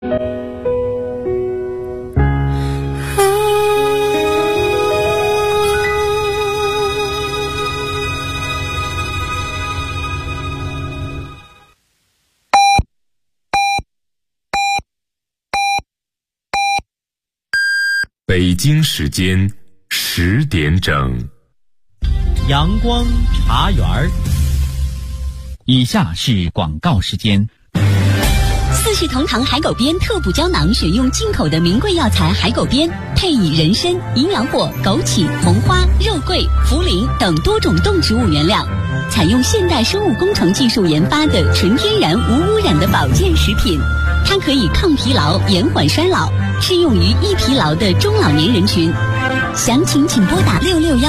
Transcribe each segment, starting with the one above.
北京时间10点整， 阳光茶园儿。 以下是广告时间。 四世同堂海狗鞭特补胶囊选用进口的名贵药材海狗鞭，配以人参、营养果、枸杞、红花、肉桂、茯苓等多种动植物原料，采用现代生物工程技术研发的纯天然无污染的保健食品。它可以抗疲劳、延缓衰老，适用于易疲劳的中老年人群。详情请拨打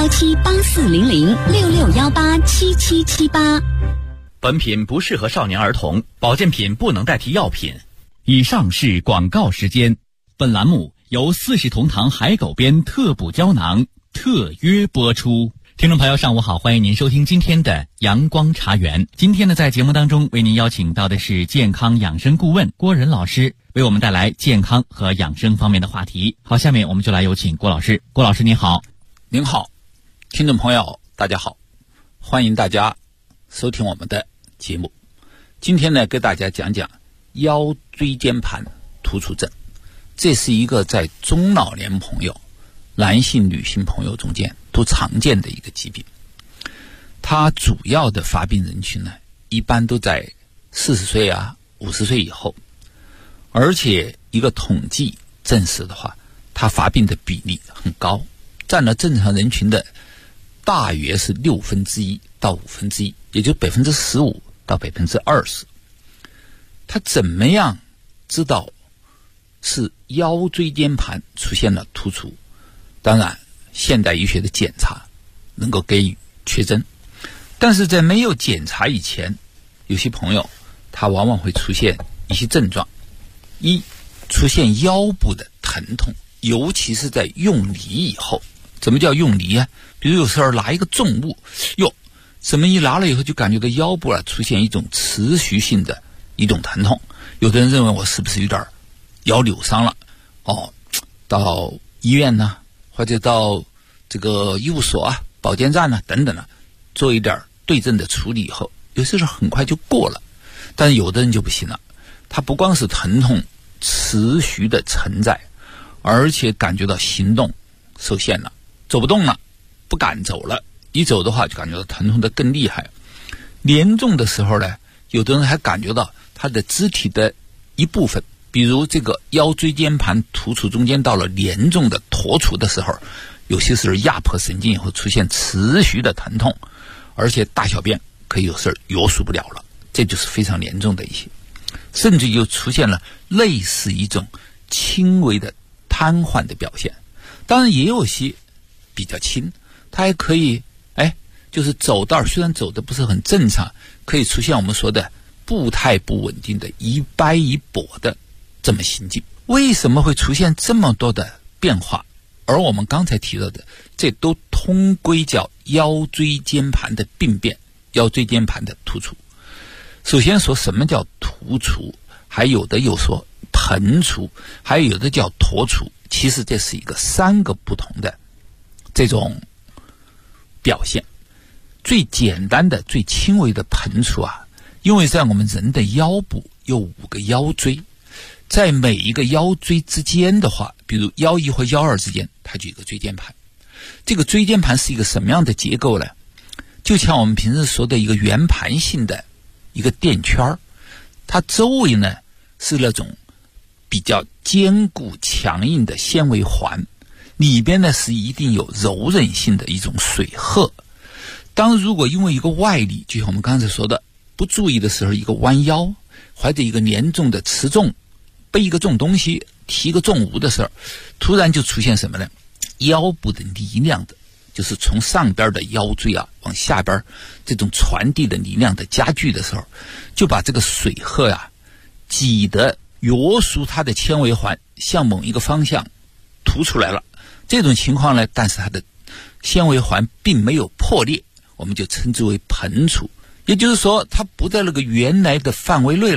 6617840066187778。 本品不适合少年儿童，保健品不能代替药品。 以上是广告时间。本栏目由四世同堂海狗鞭特补胶囊特约播出。听众朋友上午好，欢迎您收听今天的阳光茶园。今天呢，在节目当中为您邀请到的是健康养生顾问郭仁老师，为我们带来健康和养生方面的话题。好，下面我们就来有请郭老师。郭老师您好。 您好，听众朋友大家好，欢迎大家收听我们的节目。今天呢，给大家讲讲腰椎间盘突出症。这是一个在中老年朋友、男性女性朋友中间都常见的一个疾病。它主要的发病人群呢，一般都在40岁啊、50岁以后，而且一个统计证实的话，它发病的比例很高，占了正常人群的大约是1/6到1/5，也就15%到20%。它怎么样知道是腰椎间盘出现了突出？当然，现代医学的检查能够给予确诊，但是在没有检查以前，有些朋友他往往会出现一些症状：一，出现腰部的疼痛，尤其是在用力以后。怎么叫用力啊？比如有时候拿一个重物，怎么一拿了以后就感觉到腰部出现一种持续性的一种疼痛。有的人认为我是不是有点腰扭伤了？到医院呢，或者到这个医务所啊、保健站等等做一点对症的处理以后，有些时候很快就过了。但是有的人就不行了，他不光是疼痛持续的存在，而且感觉到行动受限了，走不动了，不敢走了，一走的话就感觉到疼痛的更厉害。严重的时候呢，有的人还感觉到他的肢体的一部分，比如这个腰椎间盘突出中间到了严重的脱出的时候，有些时候压迫神经也会出现持续的疼痛，而且大小便可以有时候约束不了了，这就是非常严重的一些。甚至就出现了类似一种轻微的瘫痪的表现。当然也有些比较轻，它还可以就是走道虽然走的不是很正常，可以出现我们说的步态不稳定的一掰一跛的这么行进。为什么会出现这么多的变化？而我们刚才提到的，这都通归叫腰椎间盘的病变，腰椎间盘的突出。首先说什么叫突出，还有的又说膨出，还有的叫脱出。其实这是一个3个不同的这种表现。最简单的、最轻微的膨出因为在我们人的腰部有5个腰椎，在每一个腰椎之间的话，比如腰1和腰2之间，它就有一个椎间盘。这个椎间盘是一个什么样的结构呢？就像我们平时说的一个圆盘性的一个垫圈，它周围呢是那种比较坚固强硬的纤维环，里边呢是一定有柔韧性的一种水褐。当如果因为一个外力，就像我们刚才说的，不注意的时候，一个弯腰或者一个严重的持重，背一个重东西，提个重物的时候，突然就出现什么呢？腰部的力量的，就是从上边的腰椎往下边这种传递的力量的加剧的时候，就把这个水褐挤得约束它的纤维环向某一个方向凸出来了。这种情况呢，但是它的纤维环并没有破裂，我们就称之为膨出。也就是说，它不在那个原来的范围内了，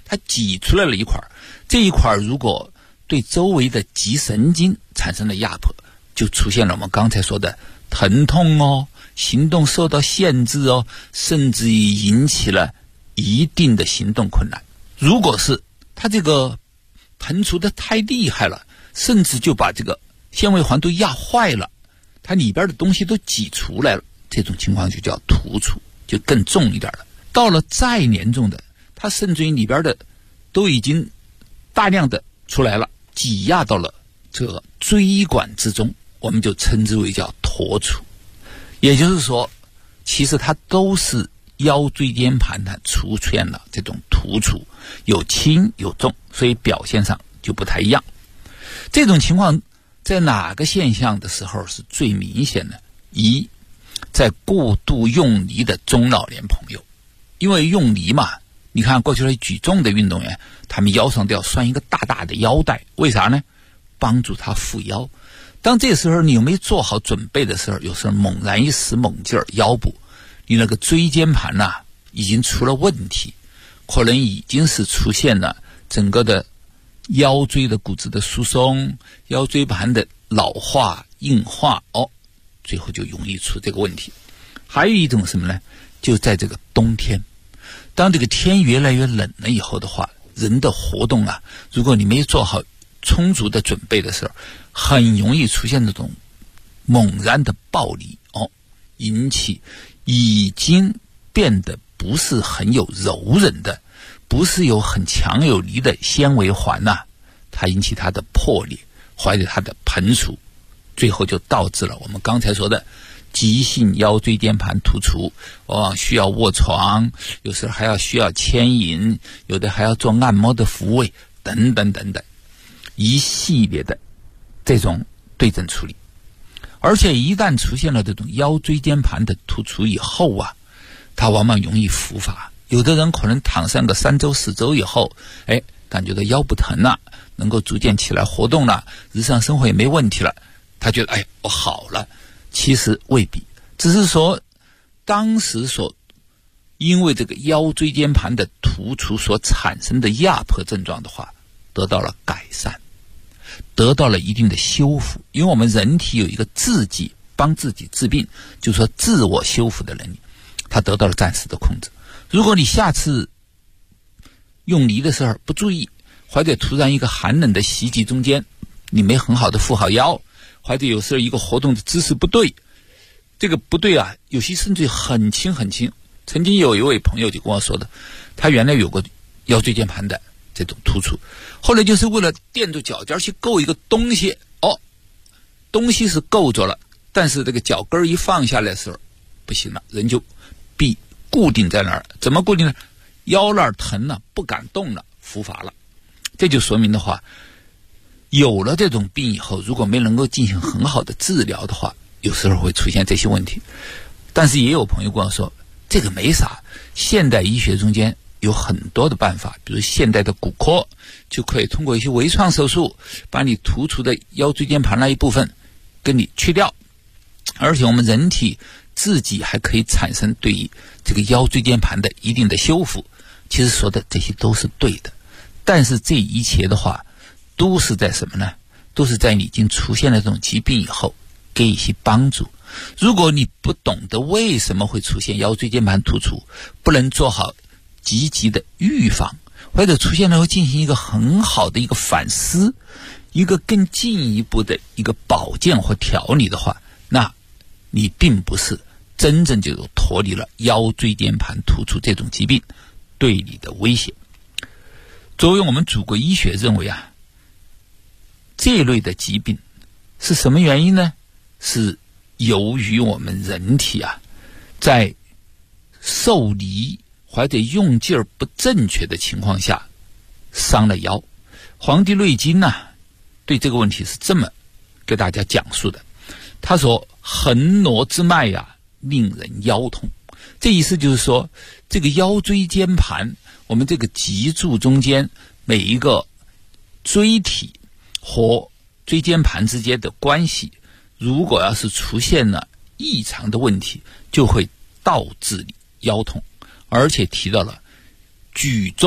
它挤出来了一块，这一块如果对周围的脊神经产生了压迫，就出现了我们刚才说的疼痛哦，行动受到限制哦，甚至于引起了一定的行动困难。如果是它这个膨出的太厉害了，甚至就把这个纤维环都压坏了，它里边的东西都挤出来了，这种情况就叫突出，就更重一点了。到了再严重的，它甚至于里边的都已经大量的出来了，挤压到了这个椎管之中，我们就称之为叫脱出。也就是说，其实它都是腰椎间盘它出现了这种突出，有轻有重，所以表现上就不太一样。这种情况在哪个现象的时候是最明显的？一，在过度用力的中老年朋友，因为用力嘛，你看过去的举重的运动员，他们腰上都要拴一个大大的腰带，为啥呢？帮助他护腰。当这时候你有没有做好准备的时候，有时候猛然一使猛劲儿，腰部你那个椎间盘已经出了问题，可能已经是出现了整个的腰椎的骨质的疏松，腰椎盘的老化硬化，最后就容易出这个问题。还有一种什么呢？就在这个冬天，当这个天越来越冷了以后的话，人的活动如果你没做好充足的准备的时候，很容易出现这种猛然的暴力引起已经变得不是很有柔韧的，不是有很强有力的纤维环它引起它的破裂或者它的膨出，最后就导致了我们刚才说的急性腰椎间盘突出，往往需要卧床，有时候还要需要牵引，有的还要做按摩的抚慰等等等等，一系列的这种对症处理。而且一旦出现了这种腰椎间盘的突出以后它往往容易复发。有的人可能躺上个3周4周以后，感觉到腰不疼了，能够逐渐起来活动了，日常生活也没问题了，他觉得我好了。其实未必，只是说当时因为这个腰椎间盘的突出所产生的压迫症状的话得到了改善，得到了一定的修复。因为我们人体有一个自己帮自己治病，就是说自我修复的能力，它得到了暂时的控制。如果你下次用力的时候不注意，或者突然一个寒冷的袭击中间你没很好的护好腰，或者有时候一个活动的姿势不对，这个不对有些甚至很轻很轻。曾经有一位朋友就跟我说的，他原来有过腰椎间盘的这种突出，后来就是为了垫住脚尖去够一个东西，东西是够着了，但是这个脚跟一放下来的时候不行了，人就必固定在那儿。怎么固定呢？腰那儿疼了，不敢动了，复发了。这就说明的话，有了这种病以后，如果没能够进行很好的治疗的话，有时候会出现这些问题。但是也有朋友跟我说，这个没啥，现代医学中间有很多的办法，比如现代的骨科就可以通过一些微创手术把你突出的腰椎间盘那一部分跟你去掉，而且我们人体自己还可以产生对于这个腰椎间盘的一定的修复。其实说的这些都是对的，但是这一切的话都是在什么呢？都是在你已经出现了这种疾病以后给一些帮助。如果你不懂得为什么会出现腰椎间盘突出，不能做好积极的预防，或者出现了后进行一个很好的一个反思，一个更进一步的一个保健或调理的话，那你并不是真正就脱离了腰椎间盘突出这种疾病对你的威胁。作为我们祖国医学认为这一类的疾病是什么原因呢？是由于我们人体在受力或者用劲儿不正确的情况下伤了腰。黄帝内经对这个问题是这么给大家讲述的，他说横挪之脉令人腰痛。这意思就是说，这个腰椎间盘，我们这个脊柱中间每一个椎体和椎间盘之间的关系，如果要是出现了异常的问题，就会导致你腰痛。而且提到了举重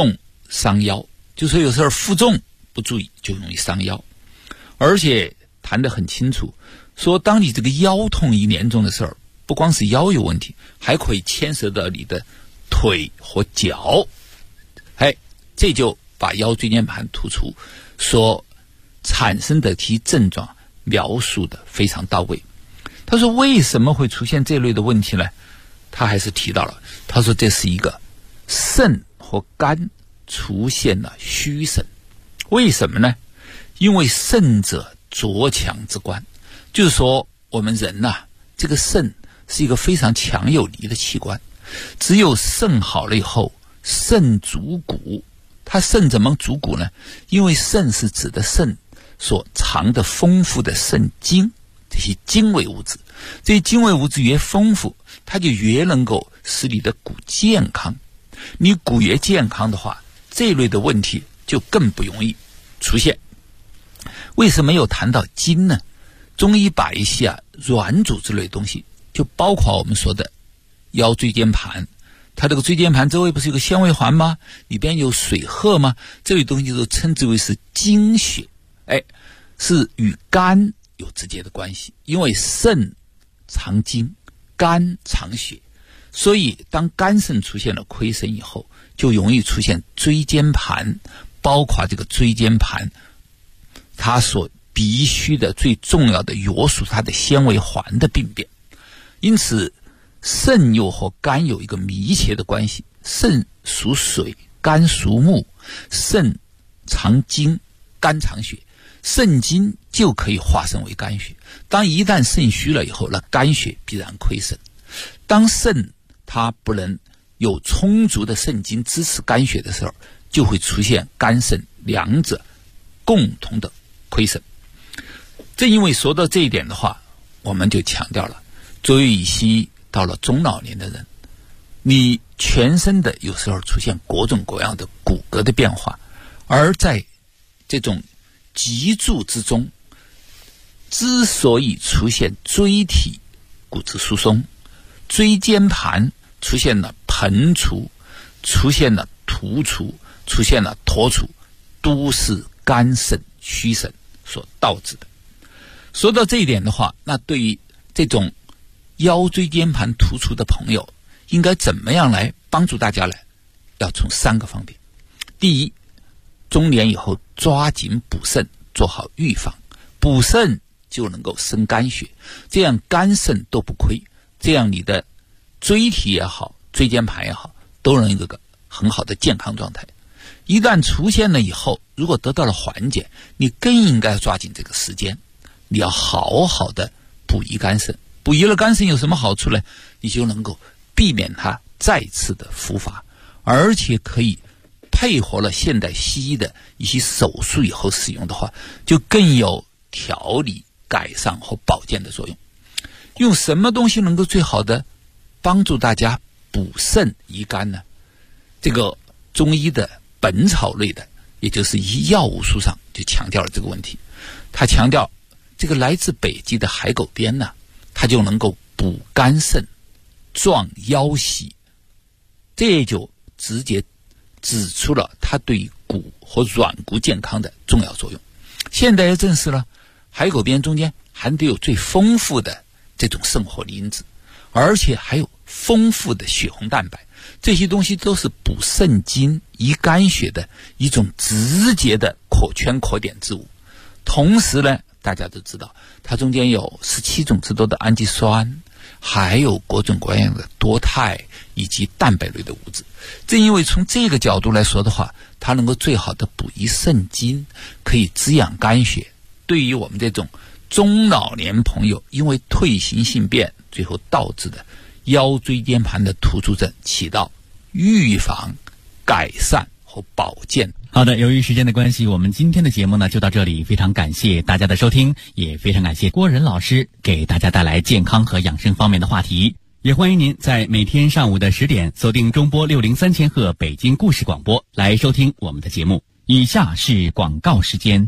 伤腰，就说有时候负重不注意就容易伤腰。而且谈得很清楚，说当你这个腰痛一严重的时候，不光是腰有问题，还可以牵涉到你的腿和脚。这就把腰椎间盘突出所产生的其症状描述的非常到位。他说为什么会出现这类的问题呢？他还是提到了，他说这是一个肾和肝出现了虚肾。为什么呢？因为肾者浊强之官，就是说我们人这个肾是一个非常强有力的器官，只有肾好了以后，肾主骨。它肾怎么主骨呢？因为肾是指的肾所藏的丰富的肾精，这些精微物质，这些精微物质越丰富，它就越能够使你的骨健康。你骨越健康的话，这类的问题就更不容易出现。为什么又谈到筋呢？中医把一些软组织类的东西，就包括我们说的腰椎间盘，它这个椎间盘周围不是有个纤维环吗？里边有水褐吗？这类东西都称之为是精血，是与肝有直接的关系。因为肾藏精，肝藏血，所以当肝肾出现了亏损以后，就容易出现椎间盘，包括这个椎间盘它所必须的最重要的约束它的纤维环的病变。因此肾又和肝有一个密切的关系，肾属水，肝属木，肾藏精，肝藏血，肾精就可以化生为肝血。当一旦肾虚了以后，那肝血必然亏损。当肾它不能有充足的肾精支持肝血的时候，就会出现肝肾两者共同的亏损。正因为说到这一点的话，我们就强调了，作为一些到了中老年的人，你全身的有时候出现各种各样的骨骼的变化，而在这种脊柱之中，之所以出现椎体骨质疏松，椎间盘出现了膨出，出现了突出，出现了脱出，都是肝肾虚损所导致的。说到这一点的话，那对于这种腰椎间盘突出的朋友，应该怎么样来帮助大家呢？要从3个方面。第一，中年以后抓紧补肾，做好预防。补肾就能够生肝血，这样肝肾都不亏，这样你的椎体也好，椎间盘也好，都能有一个很好的健康状态。一旦出现了以后，如果得到了缓解，你更应该抓紧这个时间，你要好好的补益肝肾。补益了肝肾有什么好处呢？你就能够避免它再次的复发，而且可以配合了现代西医的一些手术以后使用的话，就更有调理、改善和保健的作用。用什么东西能够最好的帮助大家补肾益肝呢？这个中医的本草类的，也就是医药物书上就强调了这个问题。他强调这个来自北极的海狗鞭呢，它就能够补肝肾、壮腰膝，这就直接指出了它对骨和软骨健康的重要作用。现代也证实了，海狗鞭中间含有最丰富的这种生活因子，而且还有丰富的血红蛋白，这些东西都是补肾精、益肝血的一种直接的可圈可点之物。同时呢，大家都知道它中间有17种之多的氨基酸，还有各种各样的多肽以及蛋白类的物质。正因为从这个角度来说的话，它能够最好的补益肾精，可以滋养肝血，对于我们这种中老年朋友因为退行性变最后导致的腰椎间盘的突出症起到预防、改善和保健。 好的，由于时间的关系，我们今天的节目呢就到这里，非常感谢大家的收听，也非常感谢郭仁老师给大家带来健康和养生方面的话题。也欢迎您在每天上午的10点锁定中波603千赫北京故事广播来收听我们的节目。以下是广告时间。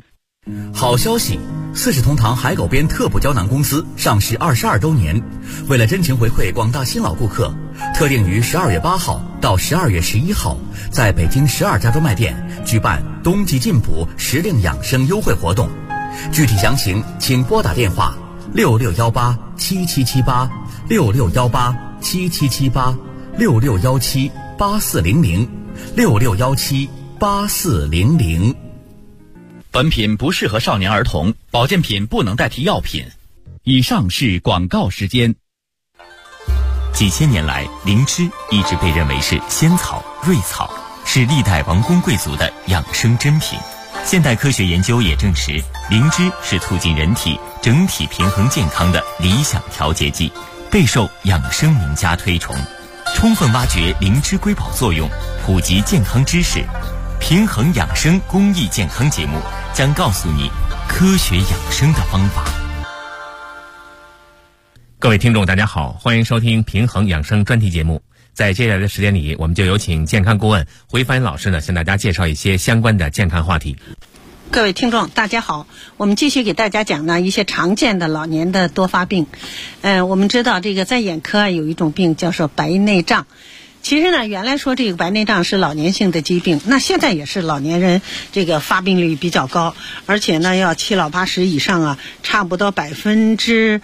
好消息！四世同堂海狗边特补胶囊公司上市22周年，为了真情回馈广大新老顾客，特定于12月8号到12月11号，在北京12家专卖店举办冬季进补时令养生优惠活动。具体详情请拨打电话661877786617840066178400。 本品不适合少年儿童，保健品不能代替药品。 以上是广告时间。 几千年来，灵芝一直被认为是仙草、瑞草，是历代王公贵族的养生珍品。现代科学研究也证实，灵芝是促进人体整体平衡健康的理想调节剂，备受养生名家推崇。充分挖掘灵芝瑰宝作用，普及健康知识，平衡养生公益健康节目将告诉你科学养生的方法。 各位听众大家好，欢迎收听平衡养生专题节目。在接下来的时间里，我们就有请健康顾问回帆老师呢，向大家介绍一些相关的健康话题。 各位听众大家好，我们继续给大家讲呢一些常见的老年的多发病。我们知道这个在眼科有一种病叫做白内障。其实呢，原来说这个白内障是老年性的疾病，那现在也是老年人这个发病率比较高，而且呢要七老八十以上啊，差不多60-70%，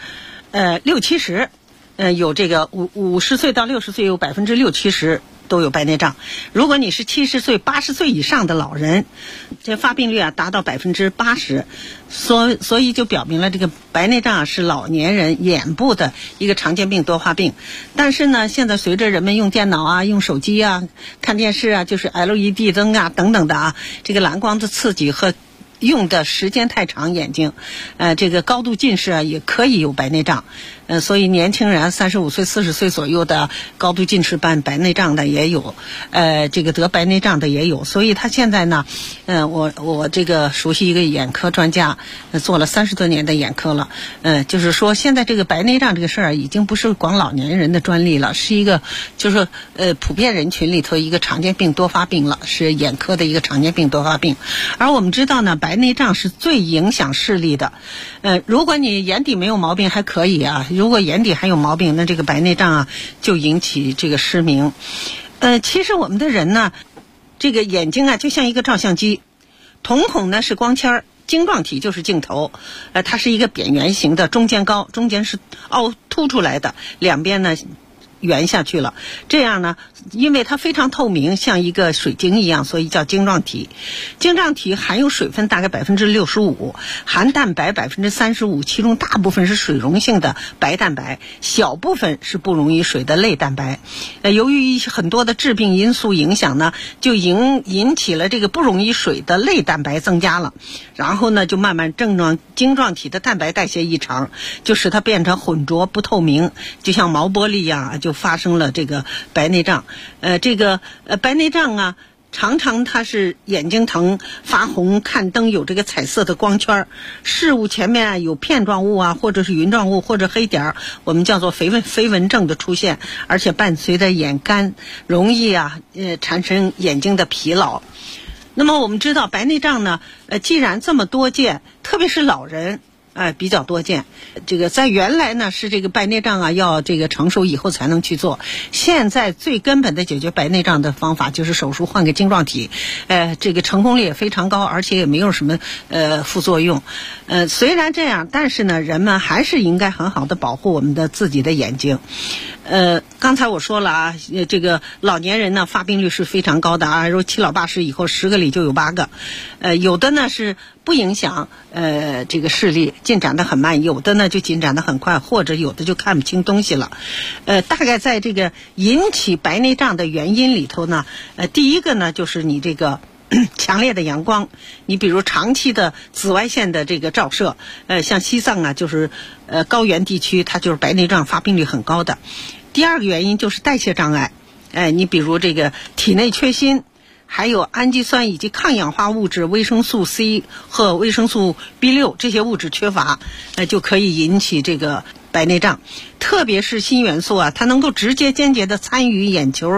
有这个50岁到60岁有60-70%都有白内障。如果你是70岁、80岁以上的老人，这发病率啊达到80%，所以就表明了这个白内障是老年人眼部的一个常见病多发病。但是呢，现在随着人们用电脑啊、用手机啊、看电视啊，就是 LED 灯啊等等的啊，这个蓝光的刺激和用的时间太长，眼睛这个高度近视啊也可以有白内障。所以年轻人35岁、40岁左右的高度近视伴白内障的也有，这个得白内障的也有。所以他现在呢，我这个熟悉一个眼科专家，做了30多年的眼科了，就是说现在这个白内障这个事儿已经不是光老年人的专利了，是一个就是普遍人群里头一个常见病多发病了，是眼科的一个常见病多发病。而我们知道呢，白内障是最影响视力的。如果你眼底没有毛病还可以啊，如果眼底还有毛病，那这个白内障啊就引起这个失明。其实我们的人呢，这个眼睛啊就像一个照相机，瞳孔呢是光圈儿，晶状体就是镜头，它是一个扁圆形的，中间高，中间是凸出来的，两边呢圆下去了。这样呢，因为它非常透明，像一个水晶一样，所以叫晶状体。晶状体含有水分大概65%，含蛋白35%，其中大部分是水溶性的白蛋白，小部分是不溶于水的类蛋白。由于很多的致病因素影响呢，就引起了这个不溶于水的类蛋白增加了，然后呢就慢慢晶状体的蛋白代谢异常，就使它变成混浊不透明，就像毛玻璃一样，就发生了这个白内障。白内障啊，常常它是眼睛疼、发红、看灯有这个彩色的光圈，视物前面啊有片状物啊，或者是云状物或者黑点，我们叫做飞蚊症的出现，而且伴随着眼干，容易啊产生眼睛的疲劳。那么我们知道白内障呢，既然这么多见，特别是老人比较多见。这个在原来呢是这个白内障啊要这个成熟以后才能去做，现在最根本的解决白内障的方法就是手术换个晶状体，这个成功率也非常高，而且也没有什么副作用。虽然这样，但是呢人们还是应该很好的保护我们的自己的眼睛。刚才我说了啊，这个老年人呢发病率是非常高的啊，如7老80以后10个里就有8个，有的呢是不影响这个视力，进展得很慢，有的呢就进展得很快，或者有的就看不清东西了。大概在这个引起白内障的原因里头呢，第一个呢就是你这个强烈的阳光，你比如长期的紫外线的这个照射，像西藏啊，就是高原地区，它就是白内障发病率很高的。第二个原因就是代谢障碍，你比如这个体内缺锌，还有氨基酸以及抗氧化物质维生素 C 和维生素 B6 这些物质缺乏，就可以引起这个白内障。特别是锌元素啊，它能够直接间接的参与眼球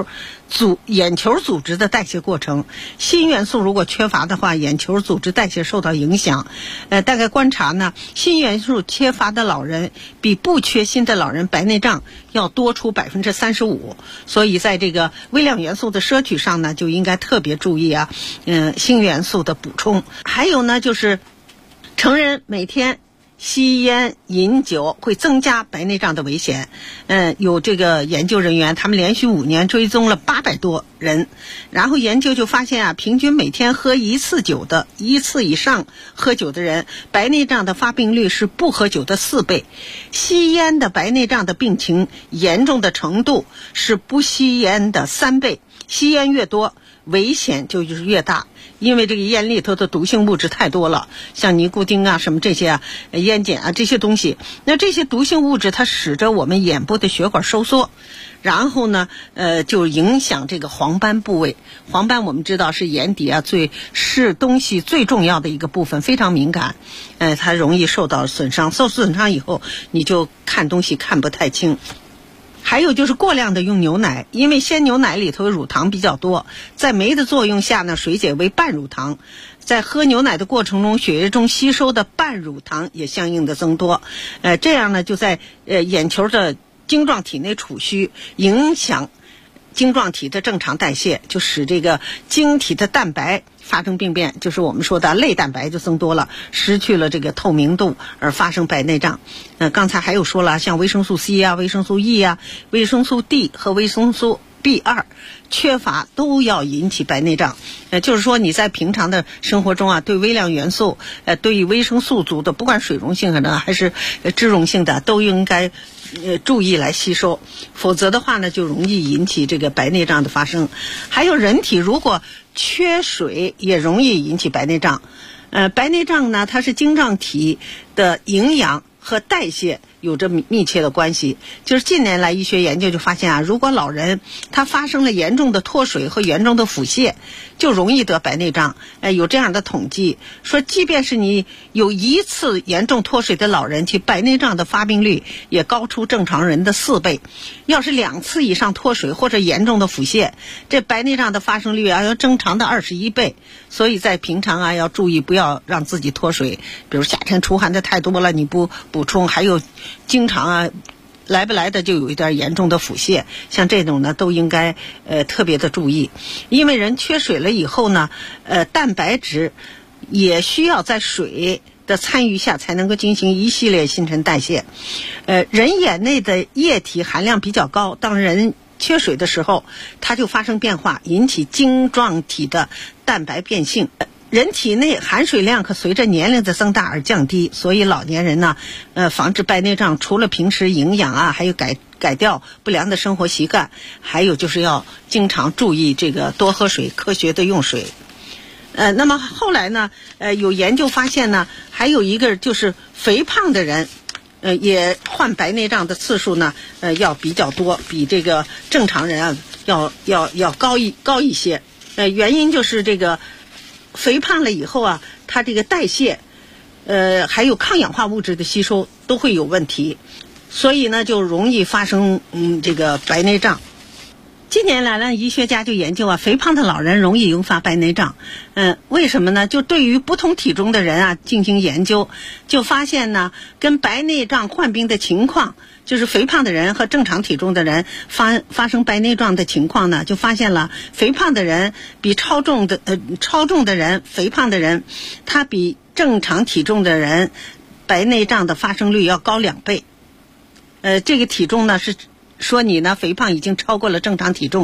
眼球组织的代谢过程。锌元素如果缺乏的话，眼球组织代谢受到影响。大概观察呢，锌元素缺乏的老人比不缺锌的老人白内障要多出35%，所以在这个微量元素的摄取上呢，就应该特别注意啊，锌元素的补充。还有呢，就是成人每天吸烟饮酒会增加白内障的危险。有这个研究人员，他们连续5年追踪了800多人，然后研究就发现啊，平均每天喝1次以上喝酒的人，白内障的发病率是不喝酒的4倍。吸烟的白内障的病情严重的程度是不吸烟的3倍。吸烟越多，危险就是越大，因为这个烟里头的毒性物质太多了，像尼古丁啊什么这些啊，烟碱啊这些东西。那这些毒性物质它使得我们眼部的血管收缩，然后呢就影响这个黄斑部位。黄斑我们知道是眼底啊是东西最重要的一个部分，非常敏感，它容易受到损伤，受损伤以后你就看东西看不太清。还有就是过量的用牛奶，因为鲜牛奶里头乳糖比较多，在酶的作用下呢，水解为半乳糖，在喝牛奶的过程中，血液中吸收的半乳糖也相应的增多，这样呢就在眼球的晶状体内储蓄，影响晶状体的正常代谢，就使这个晶体的蛋白发生病变，就是我们说的类蛋白就增多了，失去了这个透明度而发生白内障。刚才还有说了，像维生素 C 啊、维生素 E 啊、维生素 D 和维生素 B2 缺乏都要引起白内障。就是说你在平常的生活中啊，对微量元素对于维生素足的，不管水溶性的还是脂溶性的，都应该注意来吸收，否则的话呢就容易引起这个白内障的发生。还有人体如果缺水也容易引起白内障。白内障呢，它是晶状体的营养和代谢有着密切的关系。就是近年来医学研究就发现啊，如果老人他发生了严重的脱水和严重的腹泻，就容易得白内障。有这样的统计说，即便是你有1次严重脱水的老人，其白内障的发病率也高出正常人的4倍。要是2次以上脱水或者严重的腹泻，这白内障的发生率啊要正常的21倍。所以在平常啊要注意不要让自己脱水，比如夏天出汗的太多了，你不补充，还有经常啊来不来的就有一点严重的腹泻，像这种呢都应该特别的注意。因为人缺水了以后呢，蛋白质也需要在水的参与下才能够进行一系列新陈代谢。人眼内的液体含量比较高，当人缺水的时候，它就发生变化，引起晶状体的蛋白变性。人体内含水量可随着年龄的增大而降低，所以老年人呢，防治白内障，除了平时营养啊，还有改掉不良的生活习惯，还有就是要经常注意这个多喝水，科学的用水。那么后来呢，有研究发现呢，还有一个就是肥胖的人，也患白内障的次数呢，要比较多，比这个正常人啊要高一些。原因就是这个肥胖了以后啊，它这个代谢，还有抗氧化物质的吸收都会有问题，所以呢就容易发生这个白内障。近年来呢，医学家就研究啊，肥胖的老人容易引发白内障。为什么呢？就对于不同体重的人啊进行研究，就发现呢，跟白内障患病的情况，就是肥胖的人和正常体重的人发生白内障的情况呢，就发现了肥胖的人比超重的人，肥胖的人，他比正常体重的人白内障的发生率要高2倍。这个体重呢是说你呢肥胖已经超过了正常体重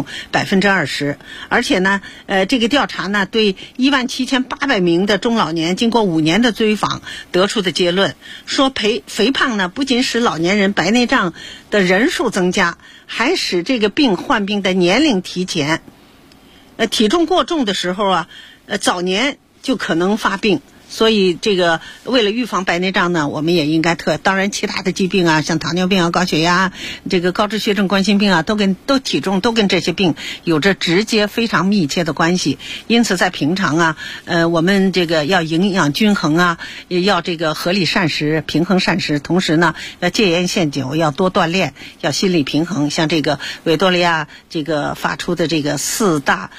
20%，而且呢，这个调查呢对17800名的中老年经过5年的追访得出的结论，说肥胖呢不仅使老年人白内障的人数增加，还使这个患病的年龄提前。体重过重的时候啊，早年就可能发病， 所以这个为了预防白内障呢，我们也应该当然其他的疾病啊，像糖尿病啊、高血压、这个高脂血症、冠心病啊，都体重都跟这些病有着直接非常密切的关系。因此在平常啊，我们这个要营养均衡啊，也要这个合理膳食、平衡膳食，同时呢要戒烟限酒，要多锻炼，要心理平衡。像这个维多利亚这个发出的这个四大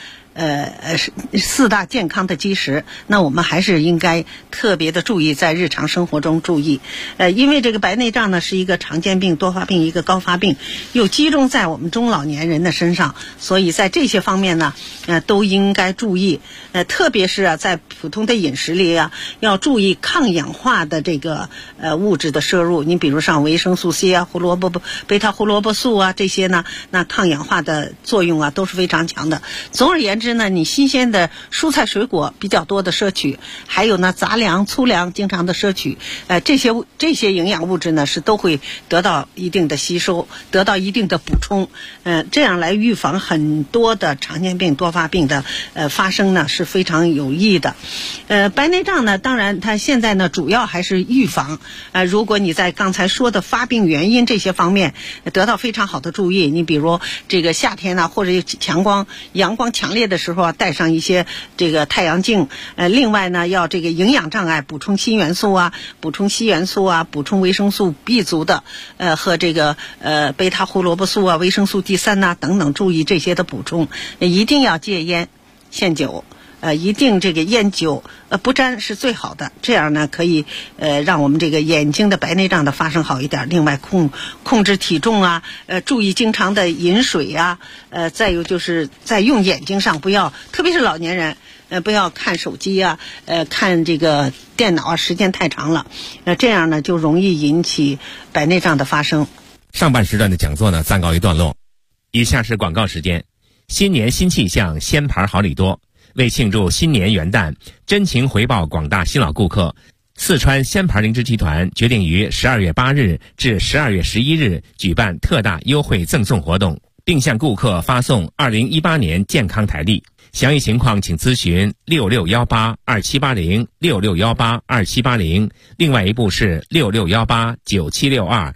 健康的基石，那我们还是应该特别的注意，在日常生活中注意。因为这个白内障呢是一个常见病、多发病，一个高发病，又集中在我们中老年人的身上，所以在这些方面呢，都应该注意。特别是在普通的饮食里啊，要注意抗氧化的这个物质的摄入。你比如像维生素 C 啊、贝塔胡萝卜素啊这些呢，那抗氧化的作用啊都是非常强的。总而言之呢，你新鲜的蔬菜水果比较多的摄取，还有呢杂粮、粗粮经常的摄取，这些营养物质呢是都会得到一定的吸收，得到一定的补充，这样来预防很多的常见病、多发病的发生呢是非常有益的。白内障呢，当然它现在呢主要还是预防。如果你在刚才说的发病原因这些方面得到非常好的注意，你比如这个夏天呢，或者阳光强烈的时候啊，戴上一些这个太阳镜。另外呢，要这个营养障碍补充锌元素啊，补充维生素 B 族的，和这个贝塔胡萝卜素啊、维生素 D3呐等等，注意这些的补充。一定要戒烟限酒。一定这个烟酒不沾是最好的，这样呢可以让我们这个眼睛的白内障的发生好一点。另外控制体重啊，注意经常的饮水啊，再有就是在用眼睛上不要，特别是老年人不要看手机啊，看这个电脑啊，时间太长了，这样呢就容易引起白内障的发生。 上半时段的讲座呢暂告一段落，以下是广告时间。新年新气象，仙牌好礼多。为庆祝新年元旦，真情回报广大新老顾客，四川仙牌灵芝集团决定于12月8日至12月11日举办特大优惠赠送活动，并向顾客发送2018年健康台历。详细情况请咨询66182780 66182780，另外一部是66189762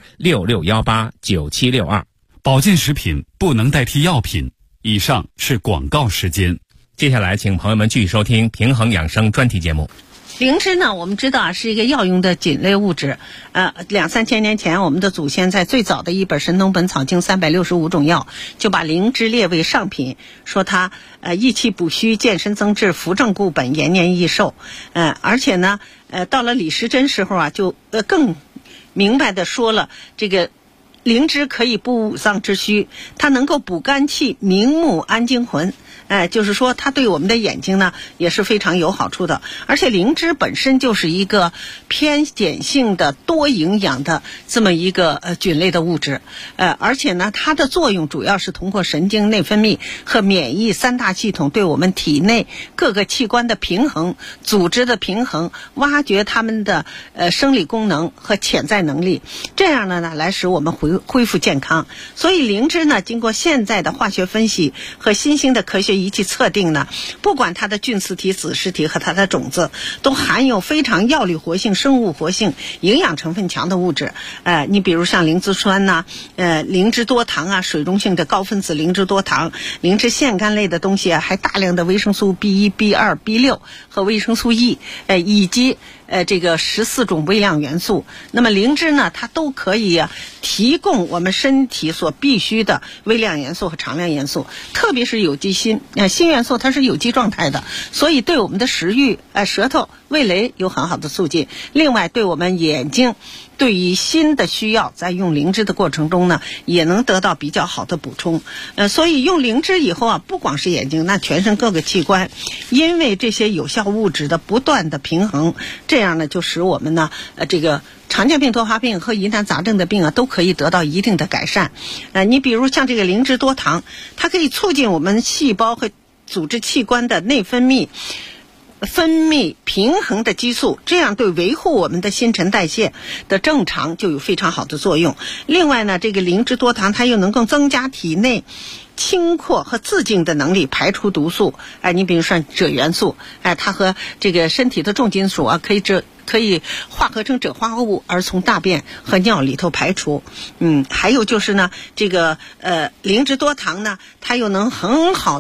66189762。 保健食品不能代替药品。以上是广告时间。 接下来请朋友们继续收听平衡养生专题节目。 灵芝呢，我们知道啊是一个药用的菌类物质。2-3千年前，我们的祖先在最早的一本《神农本草经》365种药，就把灵芝列为上品，说它益气补虚、健身增智、扶正固本、延年益寿。而且呢，到了李时珍时候啊，就更明白的说了，这个灵芝可以补五脏之虚，它能够补肝气、明目、安精魂。就是说它对我们的眼睛呢也是非常有好处的。而且灵芝本身就是一个偏碱性的多营养的这么一个菌类的物质。而且呢它的作用主要是通过神经内分泌和免疫三大系统对我们体内各个器官的平衡、组织的平衡，挖掘它们的生理功能和潜在能力，这样呢来使我们恢复健康。所以灵芝呢经过现在的化学分析和新兴的科学仪器测定呢，不管它的菌丝体、子实体和它的种子都含有非常药理活性、生物活性、营养成分强的物质。你比如像灵芝酸呐、灵芝多糖啊、水溶性的高分子灵芝多糖、灵芝腺苷类的东西啊，还大量的维生素 B1、B2、B6 和维生素 E， 以及这个14种微量元素。那么灵芝呢，它都可以提供我们身体所必需的微量元素和常量元素，特别是有机锌。锌元素它是有机状态的，所以对我们的食欲、舌头、味蕾有很好的促进。另外对我们眼睛对于锌的需要，在用灵芝的过程中呢，也能得到比较好的补充。所以用灵芝以后啊，不光是眼睛，那全身各个器官，因为这些有效物质的不断的平衡，这样呢就使我们呢这个常见病、多发病和疑难杂症的病啊，都可以得到一定的改善。你比如像这个灵芝多糖，它可以促进我们细胞和组织器官的内分泌， 分泌平衡的激素，这样对维护我们的新陈代谢的正常就有非常好的作用。另外呢，这个灵芝多糖它又能够增加体内清扩和自净的能力，排出毒素。你比如说锗元素，它和这个身体的重金属可以化合成锗化合物，而从大便和尿里头排出。还有就是呢，这个灵芝多糖呢，它又能很好